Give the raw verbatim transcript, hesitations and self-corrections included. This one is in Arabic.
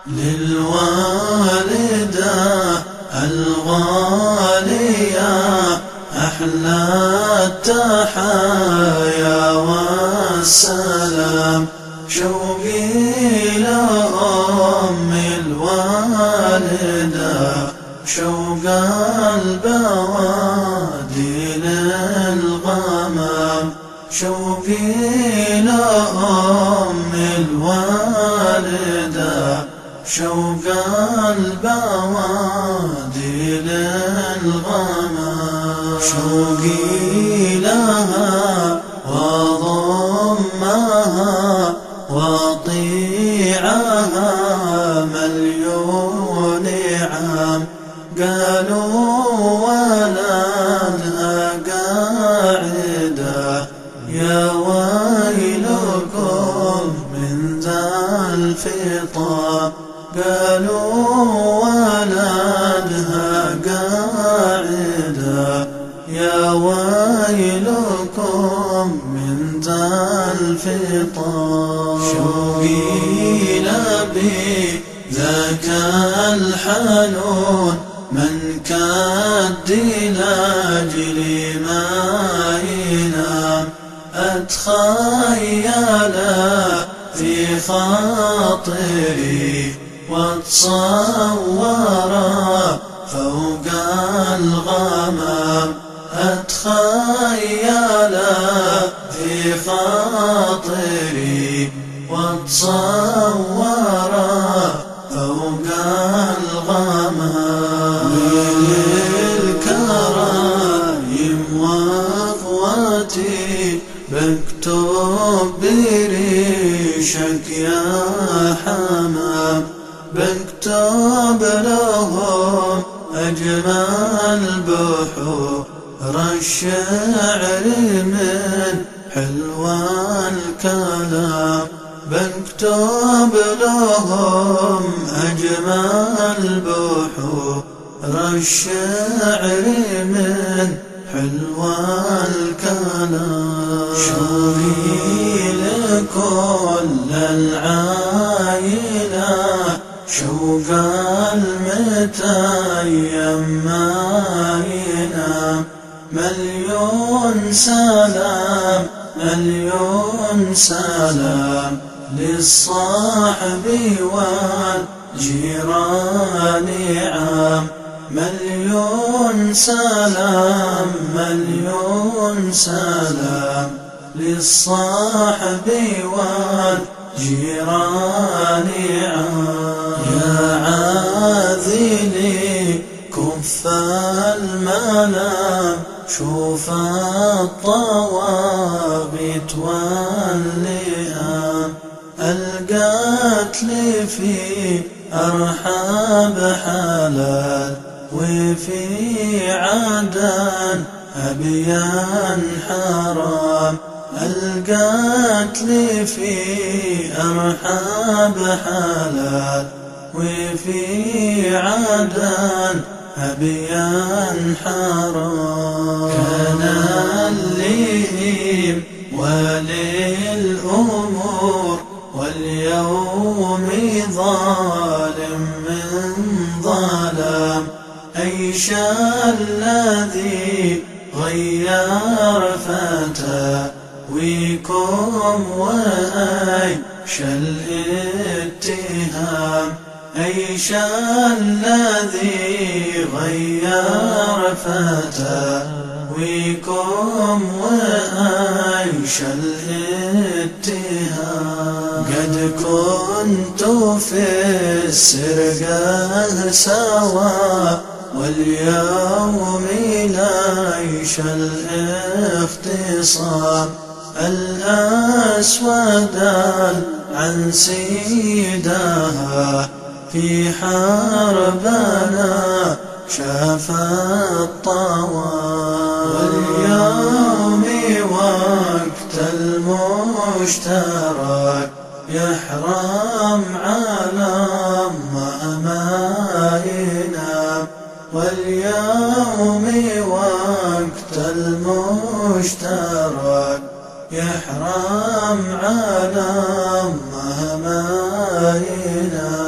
للوالدة الغالية أحلى التحايا والسلام، شوقي لأم الوالدة شوق البوادي للغمام، شوقي لأم الوالدة شوق البوادي للغمام، شوقي لها وضمها وطيعها مليون عام، قالوا ولدها قاعدة يا ويلكم من ذا الفطام، قالوا ولدها قاعدة يا ويلكم من ذا الفطام، شوقي لبي ذاك الحنون من كدي لاجلي ما ينام، أتخيل في خاطري واتصور فوق الغمام، أتخيل في خاطري واتصور فوق الغمام، للكرايم وأخوتي بكتب بريشك يا حمام، بكتب لهم أجمل بحور الشعر من حلوى الكلام، بكتب لهم أجمل بحور الشعر من حلوى الكلام، شوقي لكل العائلة شوق المتيم ما ينام، مليون سلام مليون سلام للصاحب والجيران عام، مليون سلام مليون سلام للصاحب والجيران عام، يا عاذلي كف الملام شوف الطواغيت واللئام، القتل في أرحاب حلال وفي عدن أبيان حرام، القتل في أرحاب حلال وفي عدن أبيان حرام، كان لهم وللأمور واليوم ظالم من ظلام، أيش الذي غير فتى ويكم وأيش الاتهام، أيش الذي غير فتى ويكم وأيش الاتهام، قد كنت في السرقة سوا واليوم ليش الاختصام، الأسود عن سيدها في حربنا شاف الطوام، واليوم وقت المشترك يحرم على ما ينام، واليوم وقت المشترك يحرم على ما ينام.